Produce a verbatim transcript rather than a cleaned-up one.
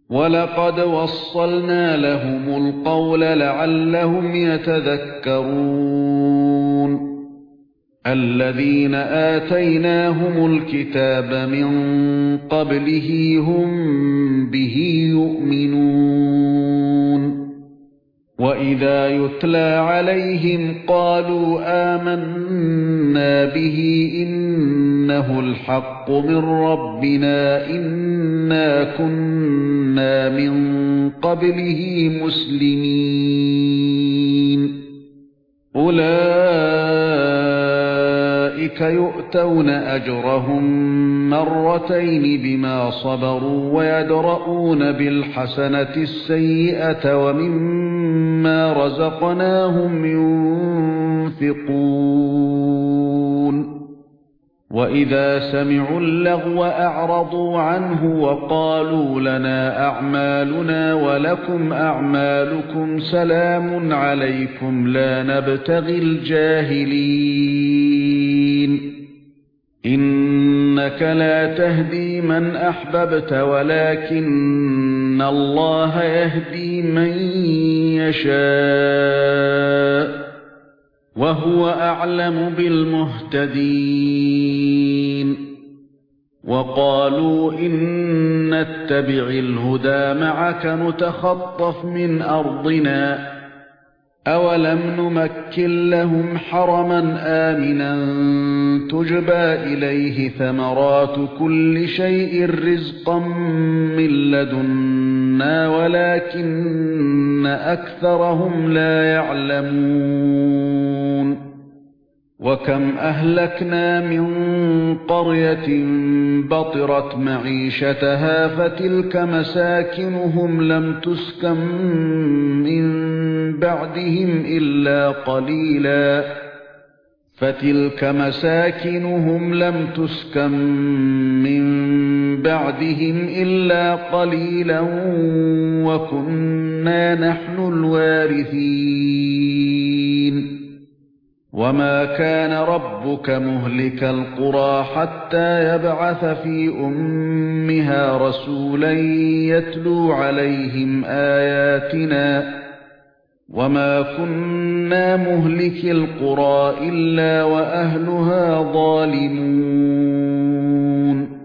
وَلَقَدْ وَصَّلْنَا لَهُمُ الْقَوْلَ لَعَلَّهُمْ يَتَذَكَّرُونَ الَّذِينَ آتَيْنَاهُمُ الْكِتَابَ مِنْ قَبْلِهِ هُمْ بِهِ يُؤْمِنُونَ وَإِذَا يُتْلَى عَلَيْهِمْ قَالُوا آمَنَّا بِهِ إِنَّهُ الْحَقُّ مِنْ رَبِّنَا إِنَّا كُنَّا مِنْ قَبْلِهِ مُسْلِمِينَ أُولَئِكَ يُؤْتَوْنَ أَجْرَهُمْ مَرَّتَيْنِ بِمَا صَبَرُوا وَيَدْرَءُونَ بِالْحَسَنَةِ السَّيِّئَةَ وَمِمَّا رَزَقْنَاهُمْ يُنْفِقُونَ وَإِذَا سَمِعُوا اللَّغْوَ أَعْرَضُوا عَنْهُ وَقَالُوا لَنَا أَعْمَالُنَا وَلَكُمْ أَعْمَالُكُمْ سَلَامٌ عَلَيْكُمْ لَا نَبْتَغِي الْجَاهِلِينَ إِنَّكَ لَا تَهْدِي مَنْ أَحْبَبْتَ وَلَكِنَّ اللَّهَ يَهْدِي مَن يَشَاءُ وَهُوَ أَعْلَمُ بِالْمُهْتَدِينَ وَقَالُوا إِن نَّتَّبِعِ الْهُدَى مَعَكَ نُتَخَطَّفْ مِنْ أَرْضِنَا أَوَلَمْ نُمَكِّنْ لَهُمْ حَرَمًا آمِنًا تُجْبَى إِلَيْهِ ثَمَرَاتُ كُلِّ شَيْءٍ رِزْقًا مِنْ لَدُنَّا وَلَكِنَّ أَكْثَرَهُمْ لَا يَعْلَمُونَ وَكَمْ أَهْلَكْنَا مِنْ قَرْيَةٍ بَطِرَتْ مَعِيشَتَهَا فَتِلْكَ مَسَاكِنُهُمْ لَمْ تُسْكَنْ مِنْ بَعْدِهِمْ إِلَّا قَلِيلًا فَتِلْكَ مَسَاكِنُهُمْ لَمْ تُسْكَنْ مِنْ بَعْدِهِمْ إِلَّا قَلِيلًا وَكُنَّا نَحْنُ الْوَارِثِينَ وَمَا كَانَ رَبُّكَ مُهْلِكَ الْقُرَى حَتَّى يَبْعَثَ فِي أُمِّهَا رَسُولًا يَتْلُو عَلَيْهِمْ آيَاتِنَا وَمَا كُنَّا مُهْلِكِي الْقُرَى إِلَّا وَأَهْلُهَا ظَالِمُونَ